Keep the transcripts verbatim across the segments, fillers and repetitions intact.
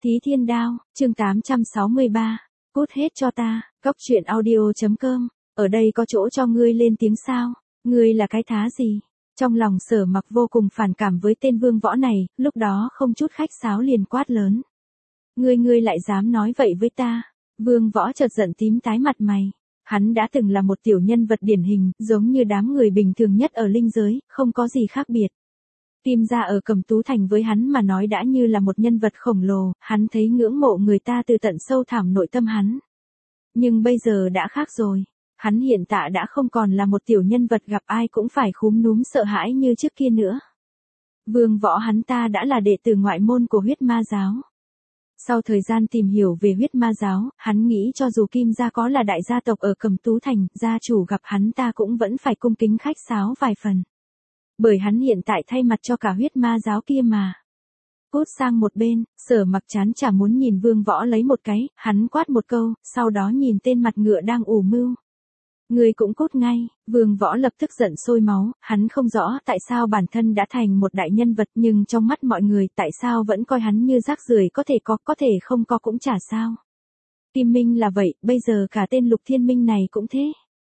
Thí Thiên Đao, chương tám trăm sáu mươi ba. Cút hết cho ta, góc truyện audio.com. Ở đây có chỗ cho ngươi lên tiếng sao? Ngươi là cái thá gì? Trong lòng Sở Mặc vô cùng phản cảm với tên Vương Võ này, lúc đó không chút khách sáo liền quát lớn. Ngươi ngươi lại dám nói vậy với ta? Vương Võ chợt giận tím tái mặt mày. Hắn đã từng là một tiểu nhân vật điển hình, giống như đám người bình thường nhất ở linh giới, không có gì khác biệt. Kim gia ở Cẩm Tú Thành với hắn mà nói đã như là một nhân vật khổng lồ, hắn thấy ngưỡng mộ người ta từ tận sâu thẳm nội tâm hắn. Nhưng bây giờ đã khác rồi, hắn hiện tại đã không còn là một tiểu nhân vật gặp ai cũng phải khúm núm sợ hãi như trước kia nữa. Vương Võ hắn ta đã là đệ tử ngoại môn của huyết ma giáo. Sau thời gian tìm hiểu về huyết ma giáo, hắn nghĩ cho dù Kim gia có là đại gia tộc ở Cẩm Tú Thành, gia chủ gặp hắn ta cũng vẫn phải cung kính khách sáo vài phần. Bởi hắn hiện tại thay mặt cho cả huyết ma giáo kia mà. Cút sang một bên, Sở Mặc chán chả muốn nhìn Vương Võ lấy một cái, hắn quát một câu, sau đó nhìn tên mặt ngựa đang ủ mưu. Người cũng cút ngay, Vương Võ lập tức giận sôi máu, hắn không rõ tại sao bản thân đã thành một đại nhân vật nhưng trong mắt mọi người tại sao vẫn coi hắn như rác rưởi, có thể có, có thể không có cũng chả sao. Kim Minh là vậy, bây giờ cả tên Lục Thiên Minh này cũng thế.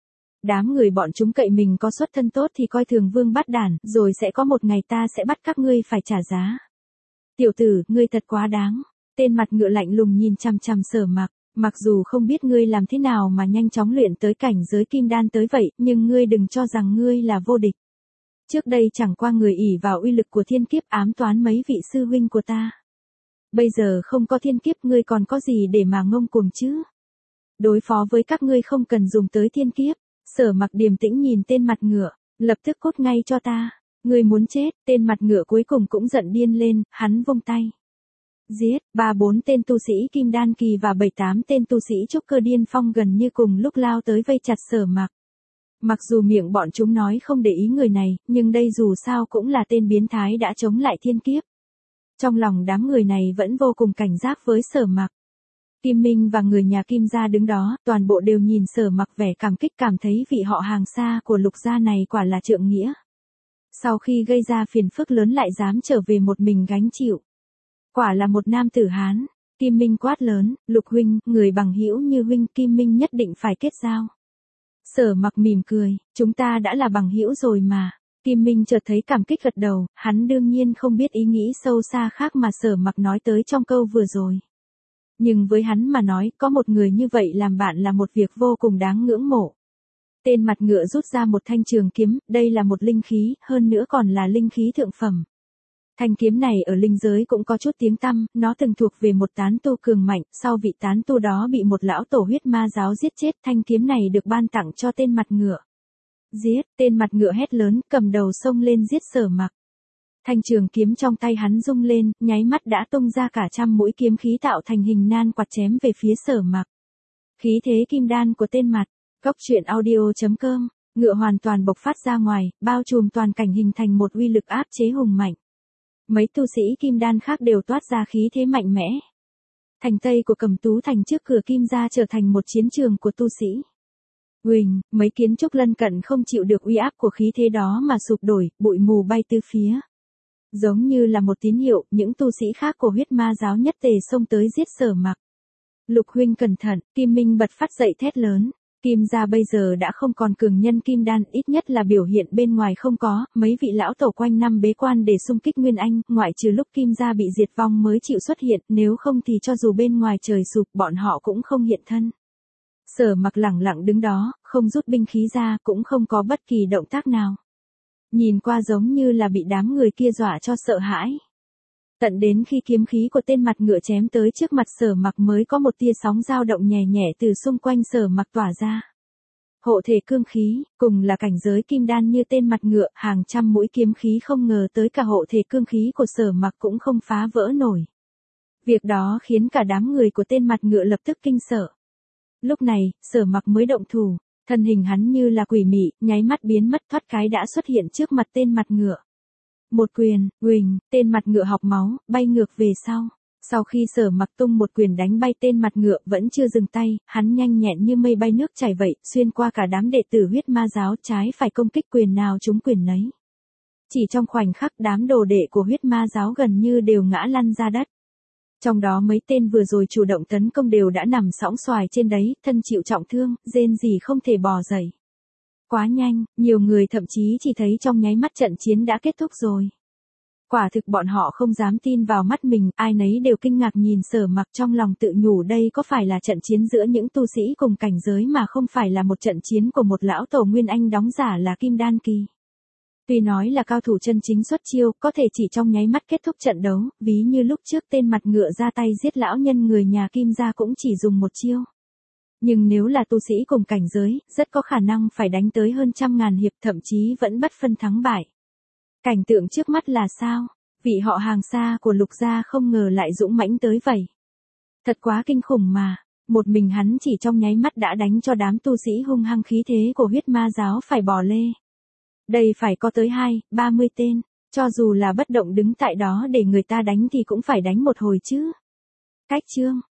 Đám người bọn chúng cậy mình có xuất thân tốt thì coi thường Vương Bát Đản, rồi sẽ có một ngày ta sẽ bắt các ngươi phải trả giá. Tiểu tử, ngươi thật quá đáng. Tên mặt ngựa lạnh lùng nhìn chằm chằm Sở Mặc, mặc dù không biết ngươi làm thế nào mà nhanh chóng luyện tới cảnh giới kim đan tới vậy, nhưng ngươi đừng cho rằng ngươi là vô địch. Trước đây chẳng qua người ỷ vào uy lực của thiên kiếp ám toán mấy vị sư huynh của ta. Bây giờ không có thiên kiếp ngươi còn có gì để mà ngông cuồng chứ? Đối phó với các ngươi không cần dùng tới thiên kiếp. Sở Mặc điềm tĩnh nhìn tên mặt ngựa, lập tức cút ngay cho ta. Ngươi muốn chết? Tên mặt ngựa cuối cùng cũng giận điên lên, hắn vung tay. Giết, ba bốn tên tu sĩ kim đan kỳ và bảy tám tên tu sĩ trúc cơ điên phong gần như cùng lúc lao tới vây chặt Sở Mặc. Mặc dù miệng bọn chúng nói không để ý người này, nhưng đây dù sao cũng là tên biến thái đã chống lại thiên kiếp. Trong lòng đám người này vẫn vô cùng cảnh giác với Sở Mặc. Kim Minh và người nhà Kim gia đứng đó, toàn bộ đều nhìn Sở Mặc vẻ cảm kích, cảm thấy vị họ hàng xa của Lục gia này quả là trượng nghĩa. Sau khi gây ra phiền phức lớn lại dám trở về một mình gánh chịu. Quả là một nam tử Hán. Kim Minh quát lớn, Lục huynh, người bằng hữu như huynh, Kim Minh nhất định phải kết giao. Sở Mặc mỉm cười, chúng ta đã là bằng hữu rồi mà. Kim Minh chợt thấy cảm kích gật đầu, hắn đương nhiên không biết ý nghĩ sâu xa khác mà Sở Mặc nói tới trong câu vừa rồi. Nhưng với hắn mà nói, có một người như vậy làm bạn là một việc vô cùng đáng ngưỡng mộ. Tên mặt ngựa rút ra một thanh trường kiếm, đây là một linh khí, hơn nữa còn là linh khí thượng phẩm. Thanh kiếm này ở linh giới cũng có chút tiếng tăm, nó từng thuộc về một tán tu cường mạnh, sau vị tán tu đó bị một lão tổ huyết ma giáo giết chết, thanh kiếm này được ban tặng cho tên mặt ngựa. Giết, tên mặt ngựa hét lớn, cầm đầu xông lên giết Sở Mặc. Thanh trường kiếm trong tay hắn rung lên, nháy mắt đã tung ra cả trăm mũi kiếm khí tạo thành hình nan quạt chém về phía Sở Mặc. Khí thế kim đan của tên mặt, góc truyện audio.com, ngựa hoàn toàn bộc phát ra ngoài, bao trùm toàn cảnh hình thành một uy lực áp chế hùng mạnh. Mấy tu sĩ kim đan khác đều toát ra khí thế mạnh mẽ. Thành Tây của Cẩm Tú Thành trước cửa Kim gia trở thành một chiến trường của tu sĩ. Huỳnh, mấy kiến trúc lân cận không chịu được uy áp của khí thế đó mà sụp đổi, bụi mù bay tứ phía. Giống như là một tín hiệu, những tu sĩ khác của huyết ma giáo nhất tề xông tới giết Sở Mặc. Lục huynh cẩn thận, Kim Minh bật phát dậy thét lớn. Kim gia bây giờ đã không còn cường nhân kim đan, ít nhất là biểu hiện bên ngoài không có, mấy vị lão tổ quanh năm bế quan để xung kích Nguyên Anh, ngoại trừ lúc Kim gia bị diệt vong mới chịu xuất hiện, nếu không thì cho dù bên ngoài trời sụp bọn họ cũng không hiện thân. Sở Mặc lẳng lặng đứng đó, không rút binh khí ra, cũng không có bất kỳ động tác nào. Nhìn qua giống như là bị đám người kia dọa cho sợ hãi. Tận đến khi kiếm khí của tên mặt ngựa chém tới trước mặt Sở Mặc mới có một tia sóng dao động nhẹ nhẹ từ xung quanh Sở Mặc tỏa ra. Hộ thể cương khí, cùng là cảnh giới kim đan như tên mặt ngựa, hàng trăm mũi kiếm khí không ngờ tới cả hộ thể cương khí của Sở Mặc cũng không phá vỡ nổi. Việc đó khiến cả đám người của tên mặt ngựa lập tức kinh sợ. Lúc này, Sở Mặc mới động thủ, thân hình hắn như là quỷ mị, nháy mắt biến mất thoát cái đã xuất hiện trước mặt tên mặt ngựa. Một quyền, huỳnh, tên mặt ngựa học máu, bay ngược về sau. Sau khi Sở Mặc tung một quyền đánh bay tên mặt ngựa vẫn chưa dừng tay, hắn nhanh nhẹn như mây bay nước chảy vậy, xuyên qua cả đám đệ tử huyết ma giáo, trái phải công kích quyền nào trúng quyền nấy. Chỉ trong khoảnh khắc đám đồ đệ của huyết ma giáo gần như đều ngã lăn ra đất. Trong đó mấy tên vừa rồi chủ động tấn công đều đã nằm sõng xoài trên đấy, thân chịu trọng thương, rên rỉ không thể bò dậy. Quá nhanh, nhiều người thậm chí chỉ thấy trong nháy mắt trận chiến đã kết thúc rồi. Quả thực bọn họ không dám tin vào mắt mình, ai nấy đều kinh ngạc nhìn Sở Mặc trong lòng tự nhủ đây có phải là trận chiến giữa những tu sĩ cùng cảnh giới mà không phải là một trận chiến của một lão tổ Nguyên Anh đóng giả là Kim Đan Kỳ. Tuy nói là cao thủ chân chính xuất chiêu, có thể chỉ trong nháy mắt kết thúc trận đấu, ví như lúc trước tên mặt ngựa ra tay giết lão nhân người nhà Kim gia cũng chỉ dùng một chiêu. Nhưng nếu là tu sĩ cùng cảnh giới, rất có khả năng phải đánh tới hơn trăm ngàn hiệp, thậm chí vẫn bất phân thắng bại. Cảnh tượng trước mắt là sao? Vị họ hàng xa của Lục gia không ngờ lại dũng mãnh tới vậy. Thật quá kinh khủng mà, một mình hắn chỉ trong nháy mắt đã đánh cho đám tu sĩ hung hăng khí thế của huyết ma giáo phải bò lê. Đây phải có tới hai, ba mươi tên, cho dù là bất động đứng tại đó để người ta đánh thì cũng phải đánh một hồi chứ. Cách chương